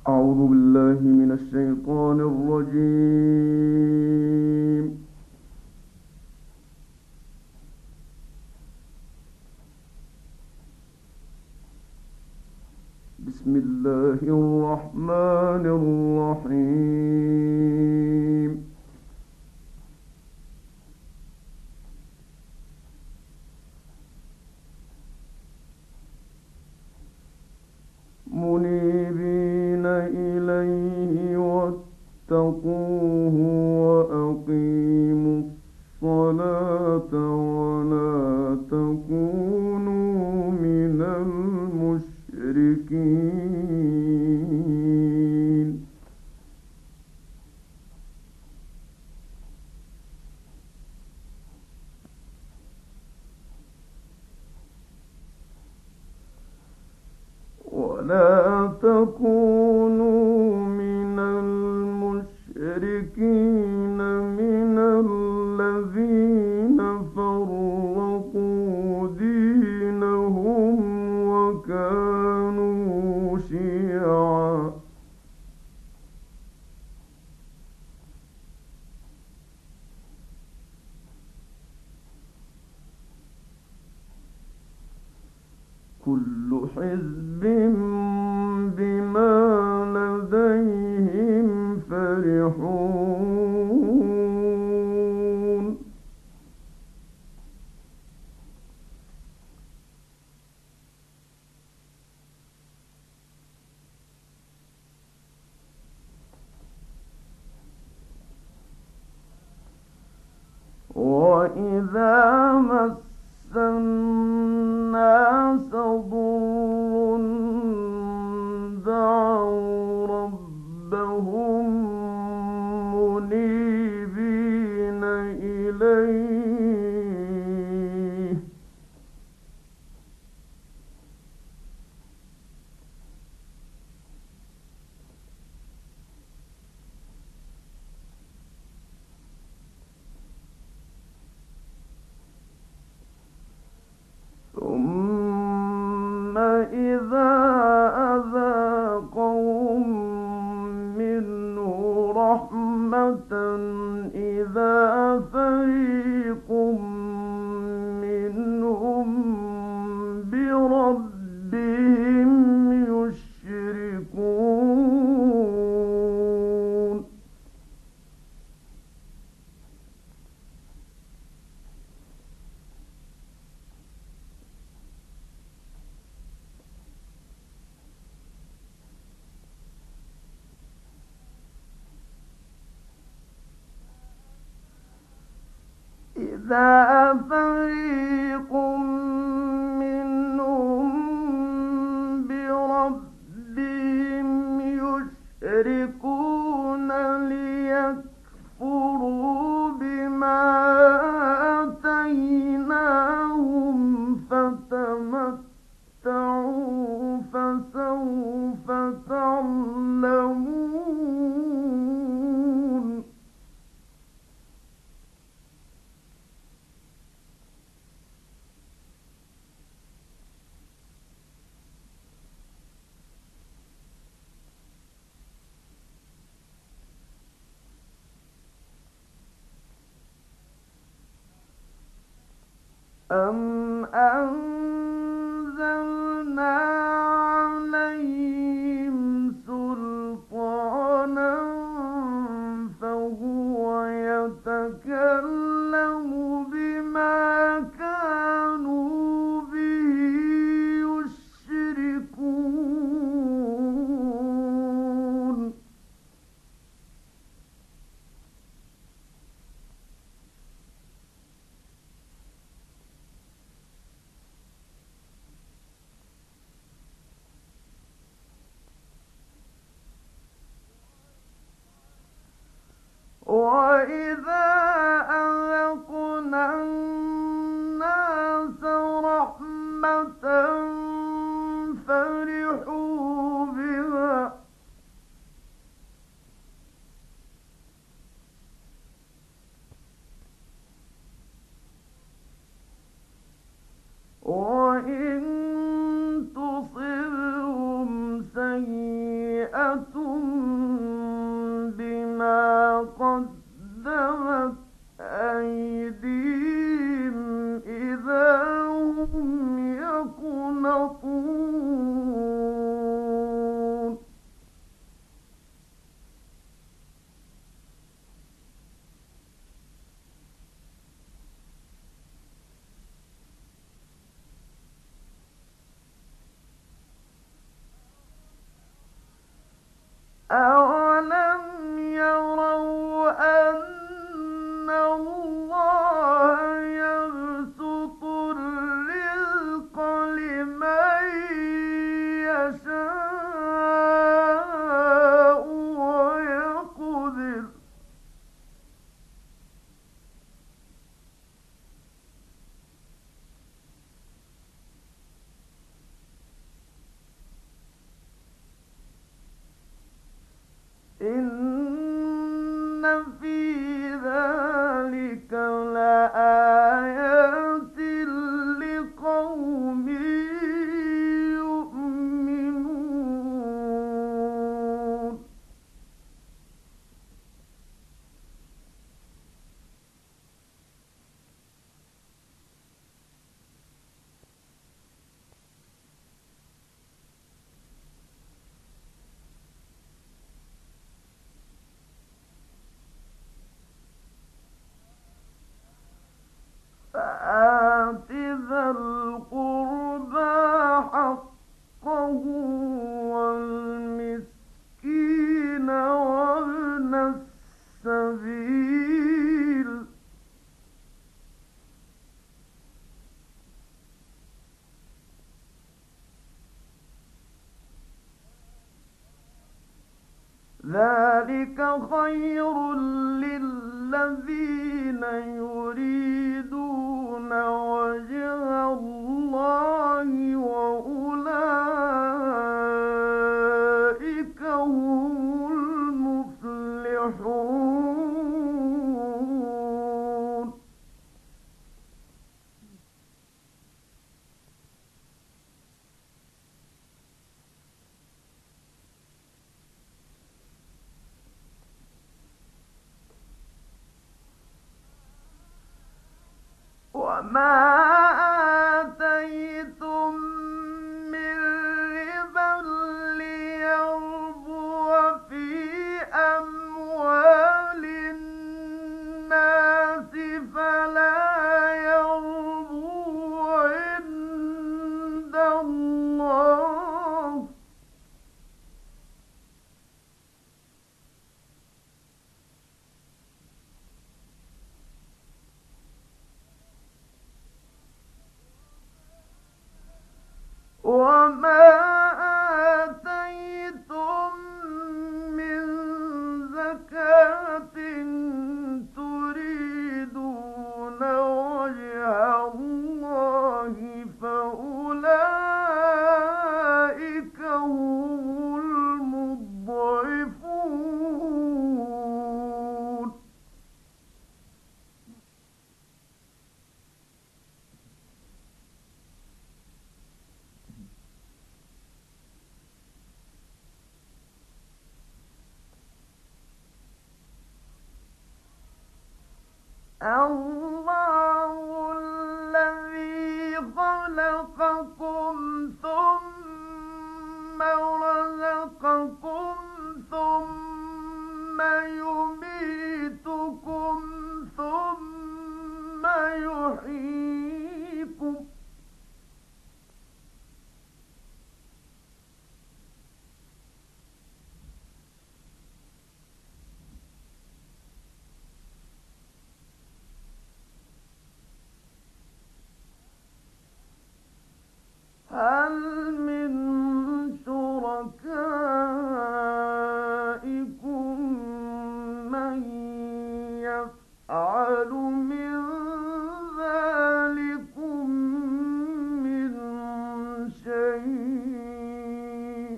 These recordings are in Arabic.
أعوذ بالله من الشيطان الرجيم. بسم الله الرحمن الرحيم. منيبين إليه واتقوه وأقيموا الصلاة ولا تكونوا من المشركين. ولا تكونوا من المشركين من الذين فرقوا دينهم وكانوا شيعا. كل حزب بما لديهم فرحون. وإذا مس الناس ضر دعوا ربهم منيبين إليه ثم إذا أذاقهم منه رحمة إذا فريق منهم بربهم يشركون. إذا فريق منهم بربهم يشركون ليكفروا بما آتيناهم فتمتعوا فسوف تعلمون. أم أنزلنا عليهم سلطانا فهو يتكلم بما كانوا به يشركون. بما قدمت أيديهم إذا هم يقنطون أَوَلَمْ يَرَوْا أَنَّ اللَّهَ يَبْسُطُ الرِّزْقَ لِمَن يَشَاءُ وَيَقْدِرُ ۚ إِنَّ فِي ذَلِكَ لَآيَاتٍ لِقَوْمٍ يُؤْمِنُونَ فآت ذا القربى حقه والمسكين وابن السبيل ذلك خير للذين يريدون وجه الله وأولئك هم المفلحون وما آتيتم من ربا ليربو في أموال الناس فلا يربو عند الله وما آتيتم من زكاة تريدون وجه الله فأولئك هم المضعفون الله الذي خلقكم ثم رزقكم ثم يميتكم ثم يحييكم هل من شركائكم من يفعل من ذلكم من شيء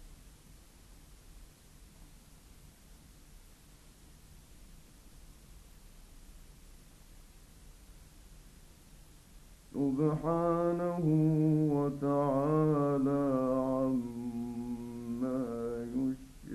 سبحانه وتعالى عما يشركون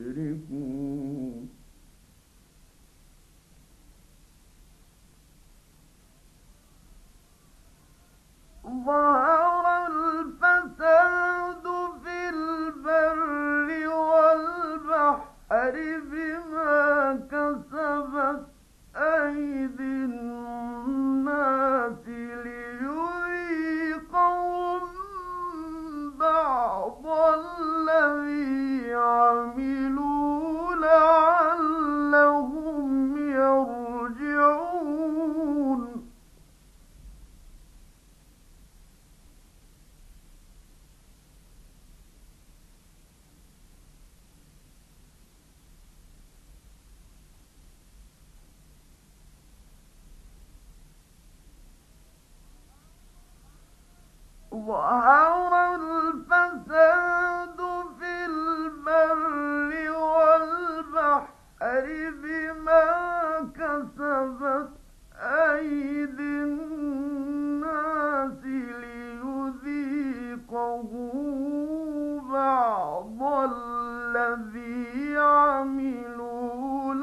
بعض الذي عملوا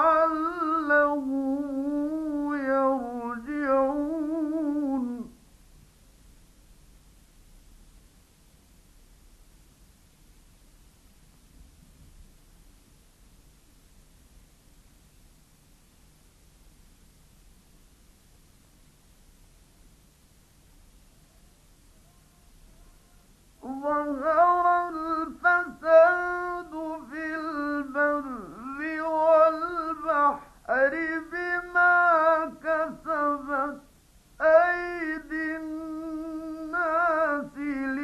لعلهم يرجعون ظهر الفساد في البر والبحر بما كسبت أيدي الناس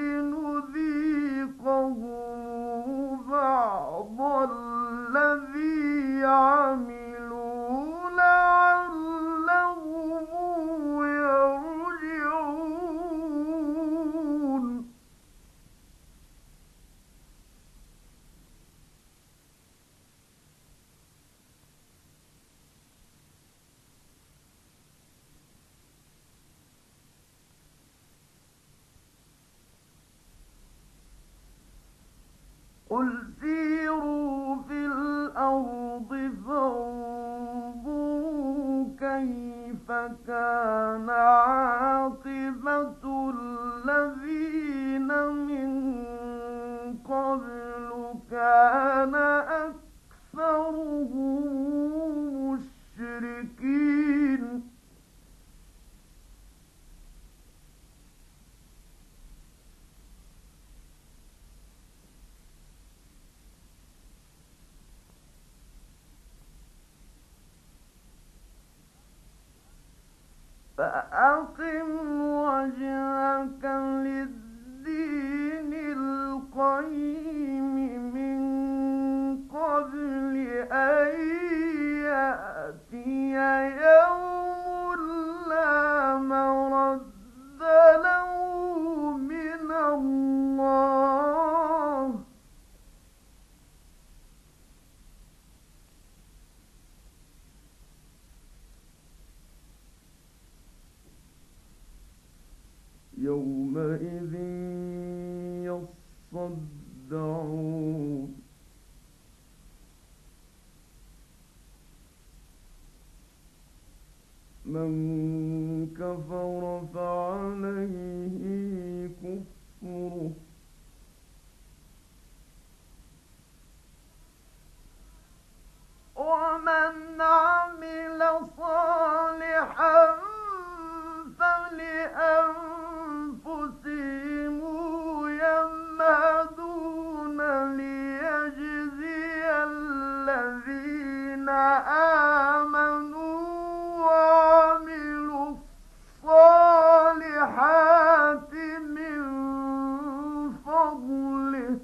لنذيقهم بعض الذي عملوا لعلهم يرجعون قل سيروا في الأرض فانظروا كيف كان عاقبة الذين من قبل كان أكثرهم مشركين فأقم وجهك للدين القيم من قبل أن يأتي يوم لا مرد له من الله يومئذ يصدعون من كفر فعليه كفره ومن عمل صالحا فلأنفسهم يمهدون ليجزي الذين آمنوا وعملوا الصالحات من فضله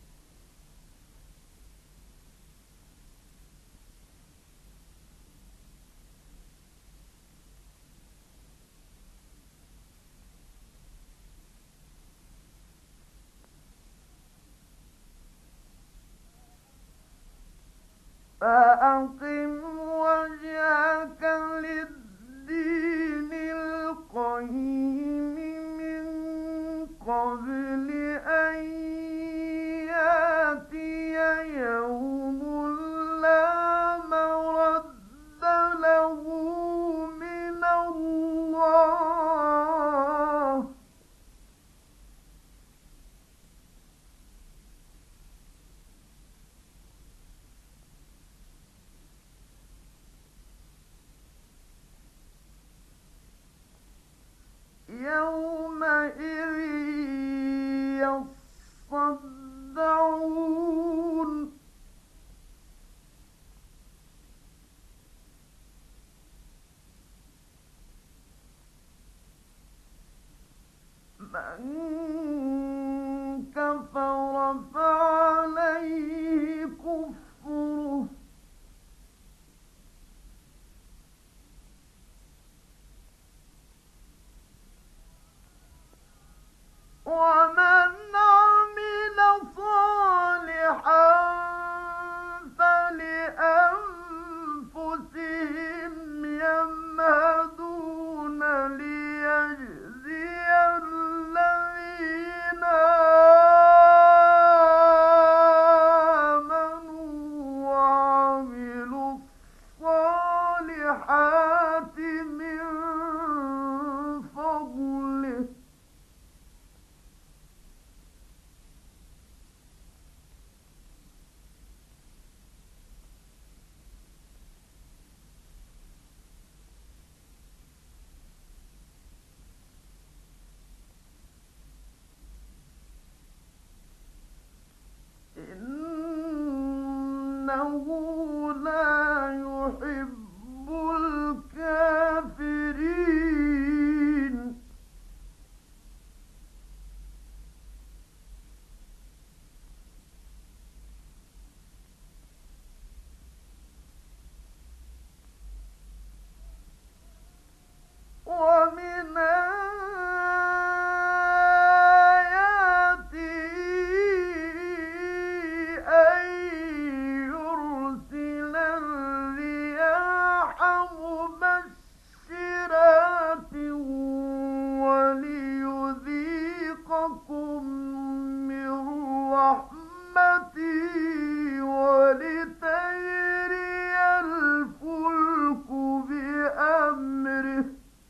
فأقم وجهك للدين القيم من قبل أن يأتي يوم لا مرد له من الله يومئذ يصدعون من كفر فعليه كفره ومن عمل صالحا إنه لا يحب الكافرين ومن أن يرسل الرياح مبشرات وليذيقكم من رحمته ولتجري الفلك بأمره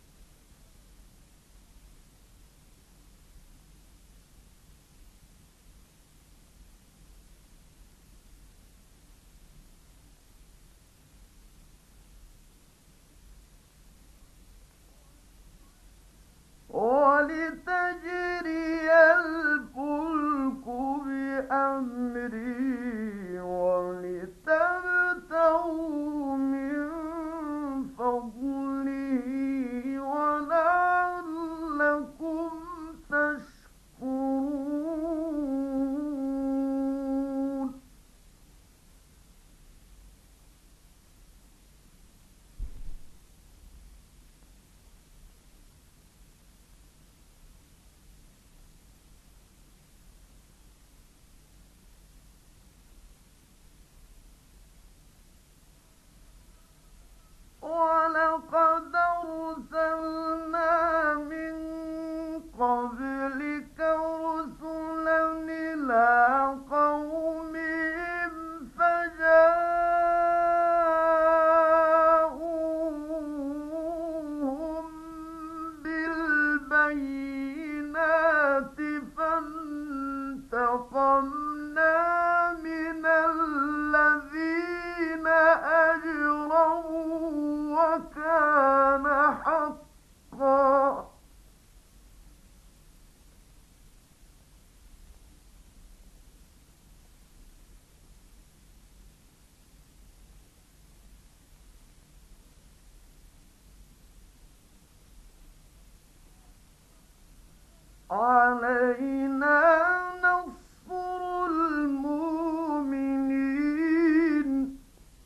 ولتجري الفلك بأمره ولتبتغوا من فضله ولعلكم تشكرون ولقد أرسلنا من قبلك رسلا إلى قومهم فجاءوهم بالبينات فانتقمنا من الذين أجرموا وكان حقا علينا نصر المؤمنين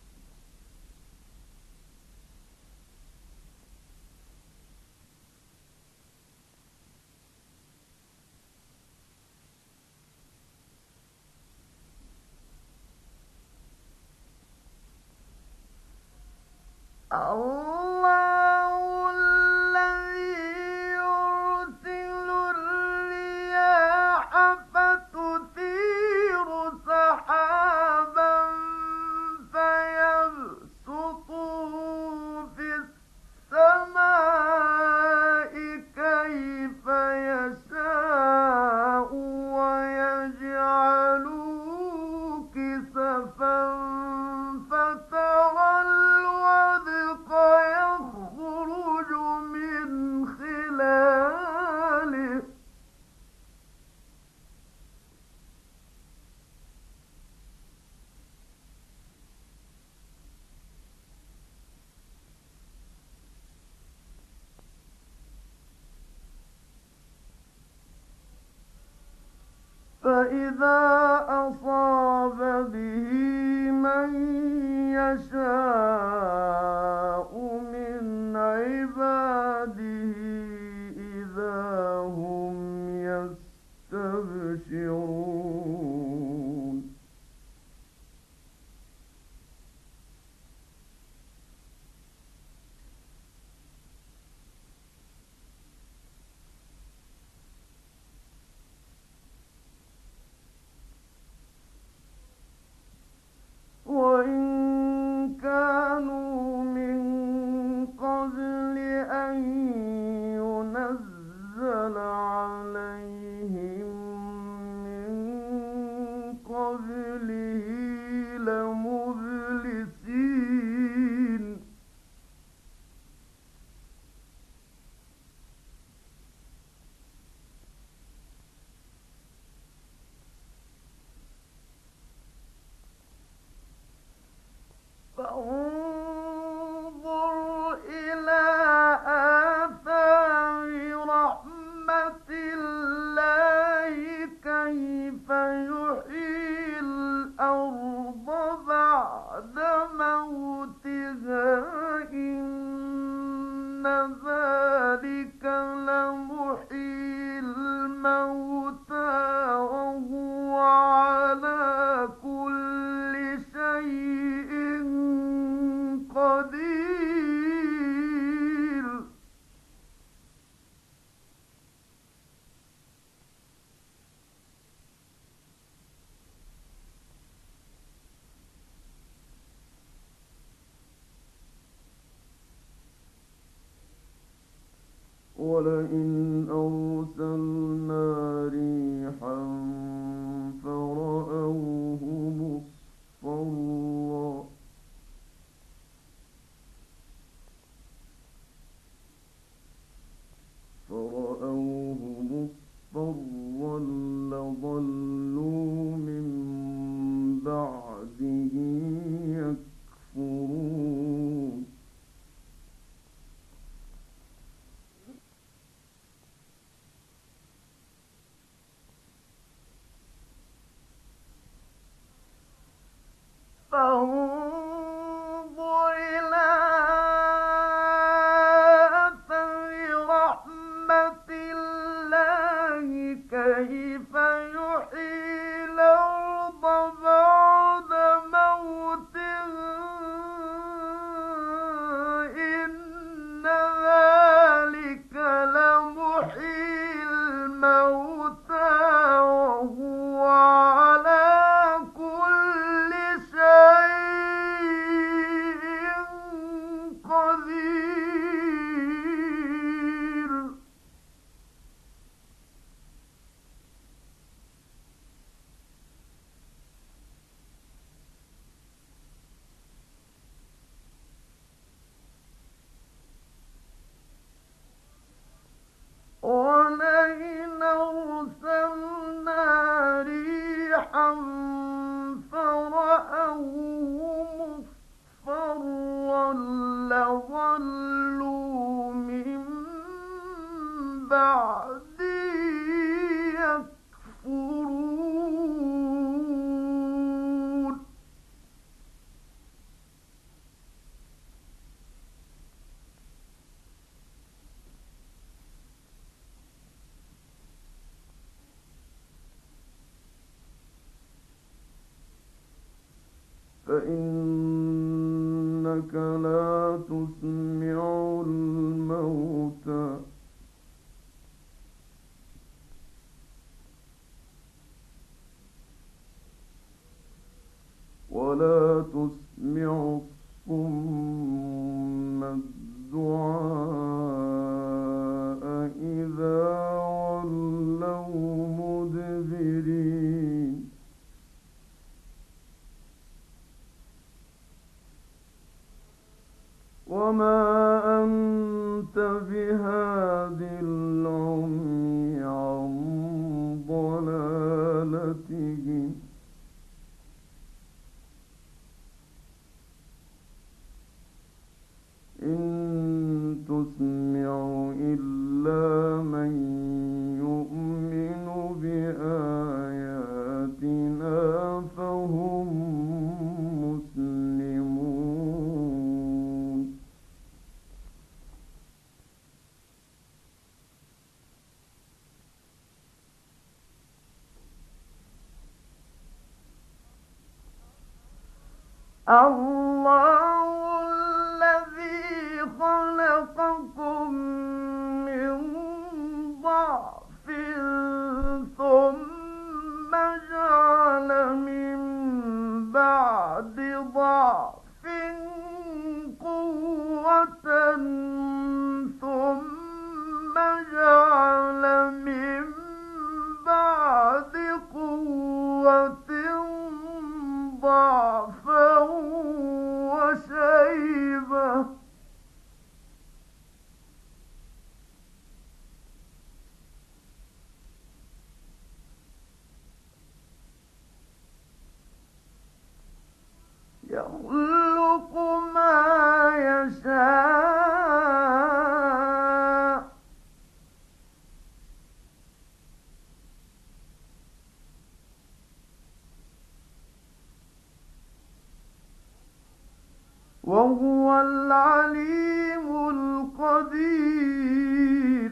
الله الذي يرسل الرياح فتثير سحابا فيبسطه في السماء كيف يشاء ويجعله كسفا فترى الودق يخرج من خلاله فإذا أصاب به من يشاء من عباده إذا هم يستبشرون وإن كانوا من قبل أن ينزل عليهم من قبله لمبلسين يحيي الأرض بعد موتها إن ذلك لمحيي الموتى وهو على كل شيء قدير. ولئن أرسلنا ريحا فرأوه مصفرا لظلوا من بعده يكفرون. فانظر إلى أثر رحمة الله كيف يحيي الأرض بعد موتها إن ذلك لمحيي الموتى وهو على كل شيء قدير. ولئن أرسلنا ريحا فرأوه مصفرا لظلوا من بعده يكفرون. فإنك لا تسمع الموتى ولا تسمع الصم الدعاء إذا ولوا مدبرين. وما أنت بهاد العمي عن ضلالتهم إن تسمع إلا من يؤمن بآياتنا فهم مسلمون. الله الذي خلقكم من ضعف ثم جعل من بعد ضعف قوة ثم جعل من بعد قوة ضعفا وشيبة يخلق ما يشاء وهو العليم القدير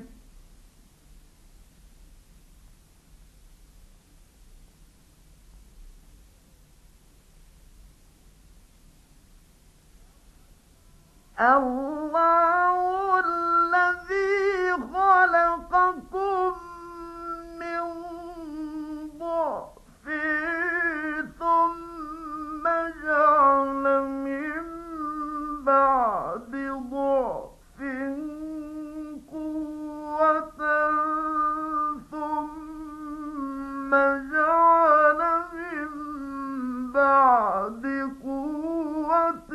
الله الذي خلقكم من ضعف ثم جعل من بعد ضعف قوة ثم جعل من بعد قوة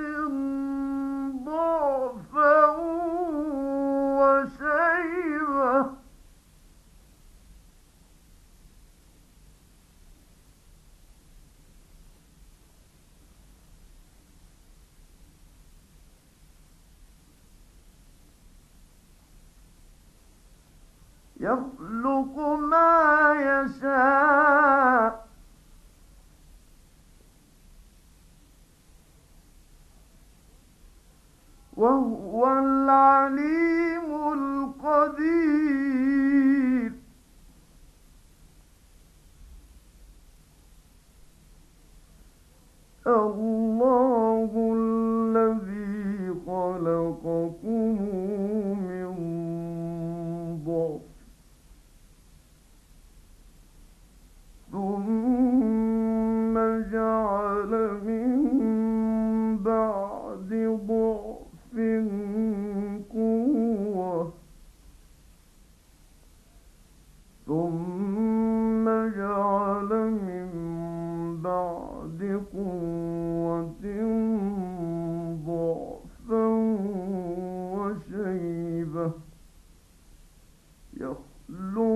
ضعفا وشيبة يخلق ما يشاء وهو العليم القدير الله الذي خلقكم من ضعف ثم جعل من بعد ضعف قوة ثم جعل من بعد قوة ضعفا وشيبة يخلق